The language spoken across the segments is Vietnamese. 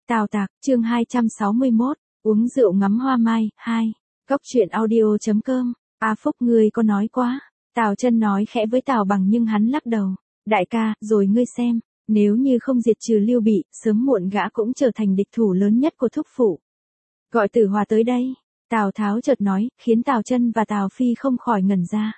Tào Tạc, chương 261, uống rượu ngắm hoa mai, 2. Góc truyện audio.com. A Phúc ngươi có nói quá. Tào Chân nói khẽ với Tào Bằng nhưng hắn lắc đầu. Đại ca, rồi ngươi xem, nếu như không diệt trừ Lưu Bị, sớm muộn gã cũng trở thành địch thủ lớn nhất của thúc phụ. Gọi Tử Hòa tới đây. Tào Tháo chợt nói, khiến Tào Chân và Tào Phi không khỏi ngẩn ra.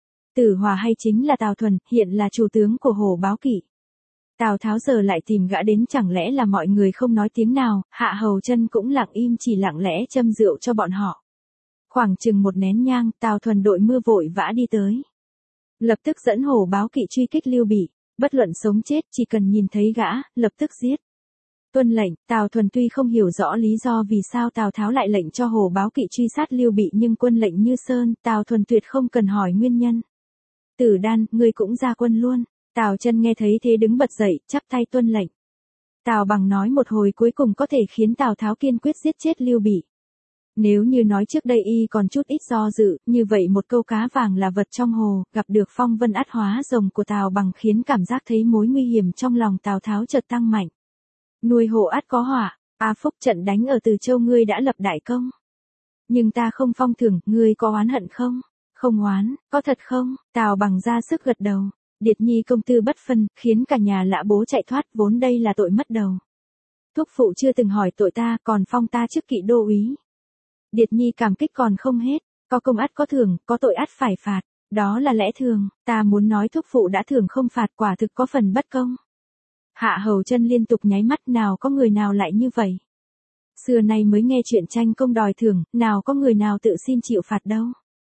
Tử Hòa hay chính là Tào Thuần, hiện là chủ tướng của Hồ Báo Kỵ. Tào Tháo giờ lại tìm gã đến, chẳng lẽ là mọi người không nói tiếng nào, Hạ Hầu Chân cũng lặng im chỉ lặng lẽ châm rượu cho bọn họ. Khoảng chừng một nén nhang, Tào Thuần đội mưa vội vã đi tới. Lập tức dẫn Hồ Báo Kỵ truy kích Lưu Bị, bất luận sống chết chỉ cần nhìn thấy gã, lập tức giết. Tuân lệnh. Tào Thuần tuy không hiểu rõ lý do vì sao Tào Tháo lại lệnh cho Hồ Báo Kỵ truy sát Lưu Bị nhưng quân lệnh như sơn, Tào Thuần tuyệt không cần hỏi nguyên nhân. Tử Đan, ngươi cũng ra quân luôn. Tào Chân nghe thấy thế đứng bật dậy, chắp tay tuân lệnh. Tào Bằng nói một hồi cuối cùng có thể khiến Tào Tháo kiên quyết giết chết Lưu Bị. Nếu như nói trước đây y còn chút ít do dự, như vậy một câu cá vàng là vật trong hồ, gặp được phong vân ắt hóa rồng của Tào Bằng khiến cảm giác thấy mối nguy hiểm trong lòng Tào Tháo chợt tăng mạnh. Nuôi hồ ắt có họa, A Phúc, trận đánh ở Từ Châu ngươi đã lập đại công. Nhưng ta không phong thưởng, ngươi có oán hận không? Không oán, có thật không? Tào Bằng ra sức gật đầu. Điệt nhi công tư bất phân, khiến cả nhà lã bố chạy thoát, vốn đây là tội mất đầu. Thúc phụ chưa từng hỏi tội ta, còn phong ta chức kỵ đô úy. Điệt nhi cảm kích còn không hết, có công ắt có thưởng, có tội ắt phải phạt, đó là lẽ thường, ta muốn nói thúc phụ đã thưởng không phạt quả thực có phần bất công. Hạ Hầu Chân liên tục nháy mắt, nào có người nào lại như vậy. Xưa nay mới nghe chuyện tranh công đòi thưởng, nào có người nào tự xin chịu phạt đâu.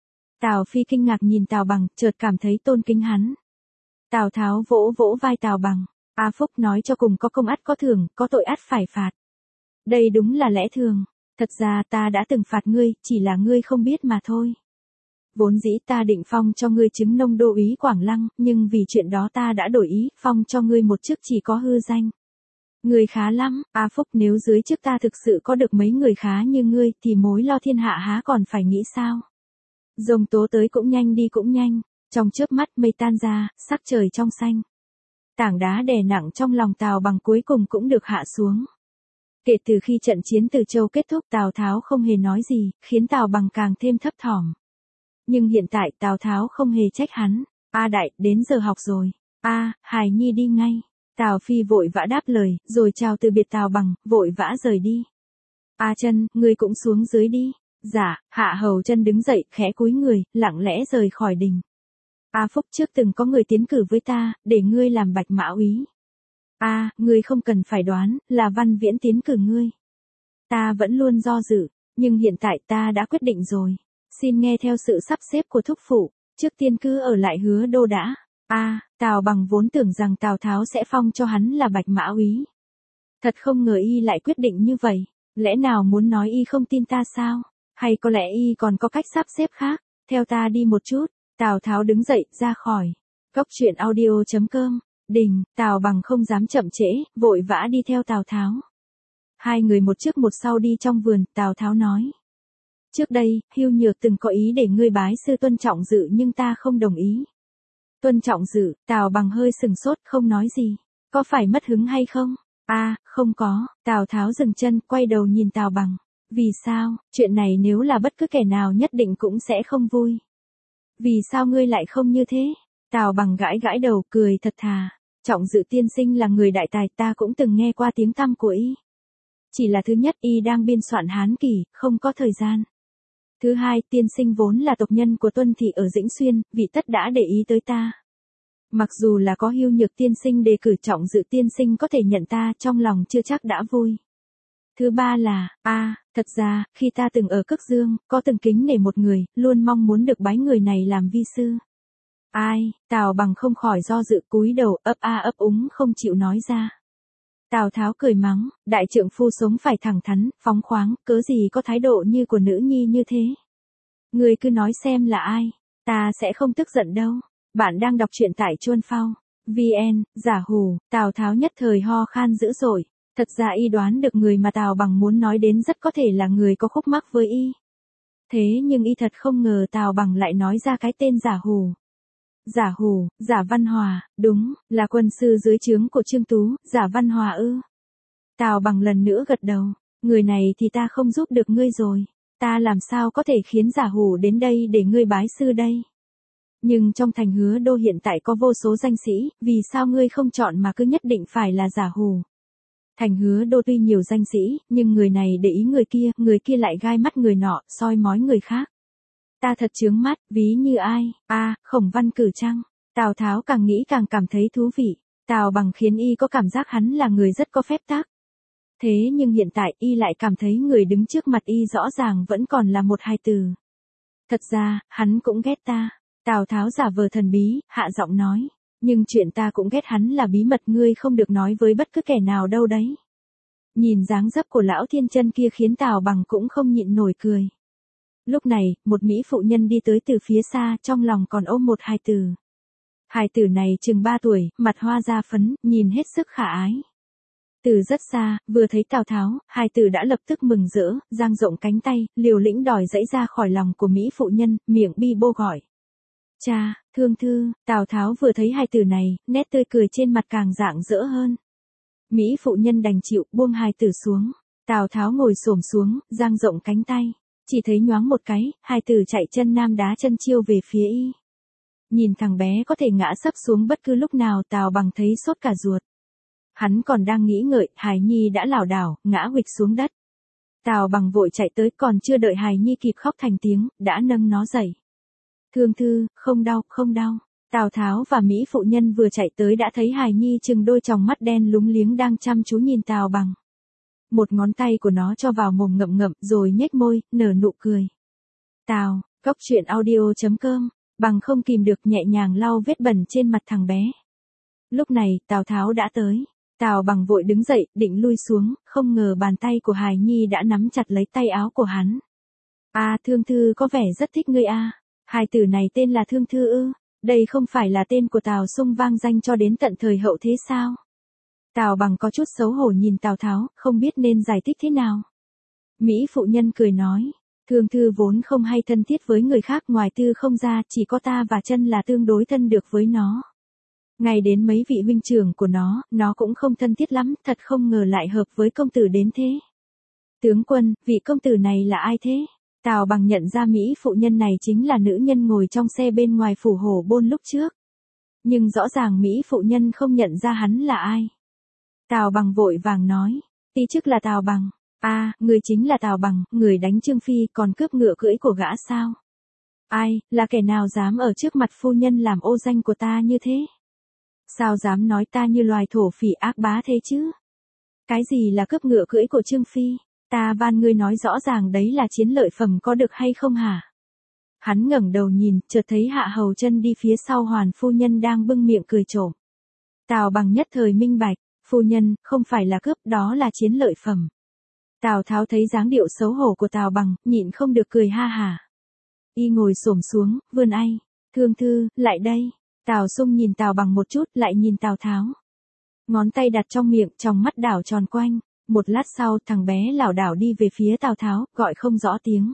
Tào Phi kinh ngạc nhìn Tào Bằng, chợt cảm thấy tôn kính hắn. Tào Tháo vỗ vỗ vai Tào Bằng, A Phúc nói cho cùng, có công ắt có thưởng, có tội ắt phải phạt. Đây đúng là lẽ thường, thật ra ta đã từng phạt ngươi, chỉ là ngươi không biết mà thôi. Vốn dĩ ta định phong cho ngươi chứng nông đô úy Quảng Lăng, nhưng vì chuyện đó ta đã đổi ý, phong cho ngươi một chức chỉ có hư danh. Ngươi khá lắm, A Phúc, nếu dưới chức ta thực sự có được mấy người khá như ngươi, thì mối lo thiên hạ há còn phải nghĩ sao. Rồng tố tới cũng nhanh đi cũng nhanh. Trong chớp mắt mây tan ra, sắc trời trong xanh. Tảng đá đè nặng trong lòng Tào Bằng cuối cùng cũng được hạ xuống. Kể từ khi trận chiến Từ Châu kết thúc, Tào Tháo không hề nói gì, khiến Tào Bằng càng thêm thấp thỏm. Nhưng hiện tại Tào Tháo không hề trách hắn. A đại, đến giờ học rồi. A, hài nhi đi ngay. Tào Phi vội vã đáp lời, rồi chào từ biệt Tào Bằng, vội vã rời đi. A Chân, ngươi cũng xuống dưới đi. Dạ. Hạ Hầu Chân đứng dậy, khẽ cúi người, lặng lẽ rời khỏi đình. A Phúc, trước từng có người tiến cử với ta, để ngươi làm Bạch Mã úy. A, ngươi không cần phải đoán, là Văn Viễn tiến cử ngươi. Ta vẫn luôn do dự, nhưng hiện tại ta đã quyết định rồi. Xin nghe theo sự sắp xếp của thúc phụ, trước tiên cứ ở lại Hứa Đô đã. A, Tào Bằng vốn tưởng rằng Tào Tháo sẽ phong cho hắn là Bạch Mã úy. Thật không ngờ y lại quyết định như vậy, lẽ nào muốn nói y không tin ta sao? Hay có lẽ y còn có cách sắp xếp khác, theo ta đi một chút. Tào Tháo đứng dậy, ra khỏi. Góc truyện audio.com. Đình. Tào Bằng không dám chậm trễ, vội vã đi theo Tào Tháo. Hai người một trước một sau đi trong vườn, Tào Tháo nói. Trước đây, Hưu Nhược từng có ý để ngươi bái sư Tuân Trọng Dự nhưng ta không đồng ý. Tuân Trọng Dự. Tào Bằng hơi sừng sốt, không nói gì. Có phải mất hứng hay không? A, không có. Tào Tháo dừng chân, quay đầu nhìn Tào Bằng. Vì sao? Chuyện này nếu là bất cứ kẻ nào nhất định cũng sẽ không vui. Vì sao ngươi lại không như thế? Tào Bằng gãi gãi đầu, cười thật thà. Trọng Dự tiên sinh là người đại tài, ta cũng từng nghe qua tiếng tăm của y. Chỉ là thứ nhất, y đang biên soạn Hán Kỷ, không có thời gian. Thứ hai, tiên sinh vốn là tộc nhân của Tuân thị ở Dĩnh Xuyên, vị tất đã để ý tới ta. Mặc dù là có Hưu Nhược tiên sinh đề cử, Trọng Dự tiên sinh có thể nhận ta, trong lòng chưa chắc đã vui. Thứ ba là, thật ra, khi ta từng ở Cức Dương, có từng kính nể một người, luôn mong muốn được bái người này làm vi sư. Ai? Tào Bằng không khỏi do dự, cúi đầu, ấp úng không chịu nói ra. Tào Tháo cười mắng, đại trượng phu sống phải thẳng thắn, phóng khoáng, cớ gì có thái độ như của nữ nhi như thế. Người cứ nói xem là ai, ta sẽ không tức giận đâu. Bạn đang đọc truyện tại Chuân Phao. VN, giả hù. Tào Tháo nhất thời ho khan dữ dội. Thật ra y đoán được người mà Tào Bằng muốn nói đến rất có thể là người có khúc mắc với y. Thế nhưng y thật không ngờ Tào Bằng lại nói ra cái tên giả hù. Giả hù, Giả Văn Hòa, đúng, là quân sư dưới trướng của Trương Tú, Giả Văn Hòa ư. Tào Bằng lần nữa gật đầu, người này thì ta không giúp được ngươi rồi, ta làm sao có thể khiến giả hủ đến đây để ngươi bái sư đây. Nhưng trong thành Hứa Đô hiện tại có vô số danh sĩ, vì sao ngươi không chọn mà cứ nhất định phải là giả hủ. Thành Hứa Đô tuy nhiều danh sĩ, nhưng người này để ý người kia lại gai mắt người nọ, soi mói người khác. Ta thật chướng mắt, ví như ai, Khổng Văn Cử chăng? Tào Tháo càng nghĩ càng cảm thấy thú vị, Tào Bằng khiến y có cảm giác hắn là người rất có phép tắc. Thế nhưng hiện tại y lại cảm thấy người đứng trước mặt y rõ ràng vẫn còn là một hài tử. Thật ra, hắn cũng ghét ta. Tào Tháo giả vờ thần bí, hạ giọng nói. Nhưng chuyện ta cũng ghét hắn là bí mật, ngươi không được nói với bất cứ kẻ nào đâu đấy. Nhìn dáng dấp của lão thiên chân kia khiến Tào Bằng cũng không nhịn nổi cười. Lúc này, một mỹ phụ nhân đi tới từ phía xa, trong lòng còn ôm một hài tử. Hài tử này chừng 3 tuổi, mặt hoa da phấn, nhìn hết sức khả ái. Từ rất xa, vừa thấy Tào Tháo, hài tử đã lập tức mừng rỡ, dang rộng cánh tay, liều lĩnh đòi dãy ra khỏi lòng của mỹ phụ nhân, miệng bi bô gọi. Cha, Thương Thư. Tào Tháo vừa thấy hài tử này, nét tươi cười trên mặt càng rạng rỡ hơn. Mỹ phụ nhân đành chịu, buông hài tử xuống. Tào Tháo ngồi xổm xuống, dang rộng cánh tay. Chỉ thấy nhoáng một cái, hài tử chạy chân nam đá chân chiêu về phía y. Nhìn thằng bé có thể ngã sấp xuống bất cứ lúc nào, Tào Bằng thấy sốt cả ruột. Hắn còn đang nghĩ ngợi, hài nhi đã lảo đảo, ngã huỵch xuống đất. Tào Bằng vội chạy tới, còn chưa đợi hài nhi kịp khóc thành tiếng, đã nâng nó dậy. Thương Thư, không đau, không đau. Tào Tháo và mỹ phụ nhân vừa chạy tới đã thấy hài nhi chừng đôi tròng mắt đen lúng liếng đang chăm chú nhìn Tào Bằng. Một ngón tay của nó cho vào mồm ngậm ngậm rồi nhếch môi, nở nụ cười. Truyện audio.com, Bằng không kìm được nhẹ nhàng lau vết bẩn trên mặt thằng bé. Lúc này, Tào Tháo đã tới. Tào Bằng vội đứng dậy, định lui xuống, không ngờ bàn tay của hài nhi đã nắm chặt lấy tay áo của hắn. Thương Thư có vẻ rất thích ngươi a. Hài tử này tên là Thương Thư ư? Đây không phải là tên của Tào Sung vang danh cho đến tận thời hậu thế sao? Tào Bằng có chút xấu hổ nhìn Tào Tháo, không biết nên giải thích thế nào. Mỹ phụ nhân cười nói, Thương Thư vốn không hay thân thiết với người khác, ngoài Tư Không ra, chỉ có ta và Chân là tương đối thân được với nó. Ngay đến mấy vị huynh trưởng của nó cũng không thân thiết lắm, thật không ngờ lại hợp với công tử đến thế. Tướng quân, vị công tử này là ai thế? Tào Bằng nhận ra mỹ phụ nhân này chính là nữ nhân ngồi trong xe bên ngoài phủ Hổ Bôn lúc trước. Nhưng rõ ràng mỹ phụ nhân không nhận ra hắn là ai. Tào Bằng vội vàng nói, tí chức là Tào Bằng. Người chính là Tào Bằng, người đánh Trương Phi còn cướp ngựa cưỡi của gã sao? Ai, là kẻ nào dám ở trước mặt phu nhân làm ô danh của ta như thế? Sao dám nói ta như loài thổ phỉ ác bá thế chứ? Cái gì là cướp ngựa cưỡi của Trương Phi? Ta van ngươi nói rõ ràng đấy là chiến lợi phẩm có được hay không hả? Hắn ngẩng đầu nhìn, chợt thấy Hạ Hầu Chân đi phía sau Hoàn phu nhân đang bưng miệng cười trộm. Tào Bằng nhất thời minh bạch, phu nhân, không phải là cướp, đó là chiến lợi phẩm. Tào Tháo thấy dáng điệu xấu hổ của Tào Bằng, nhịn không được cười ha hả. Y ngồi xổm xuống, vươn tay. Thương Thư, lại đây. Tào Sung nhìn Tào Bằng một chút, lại nhìn Tào Tháo. Ngón tay đặt trong miệng, trong mắt đảo tròn quanh. Một lát sau, thằng bé lảo đảo đi về phía Tào Tháo, gọi không rõ tiếng.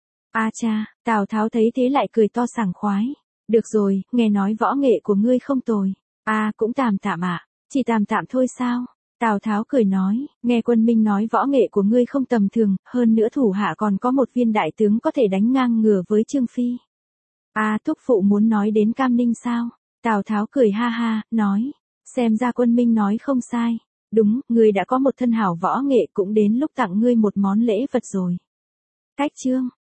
Cha, Tào Tháo thấy thế lại cười to sảng khoái. Được rồi, nghe nói võ nghệ của ngươi không tồi. Cũng tạm tạm ạ. Chỉ tạm tạm thôi sao? Tào Tháo cười nói, nghe Quân Minh nói võ nghệ của ngươi không tầm thường, hơn nữa thủ hạ còn có một viên đại tướng có thể đánh ngang ngửa với Trương Phi. Thúc phụ muốn nói đến Cam Ninh sao? Tào Tháo cười ha ha, nói, xem ra Quân Minh nói không sai. Đúng, ngươi đã có một thân hảo võ nghệ, cũng đến lúc tặng ngươi một món lễ vật rồi. Cách chương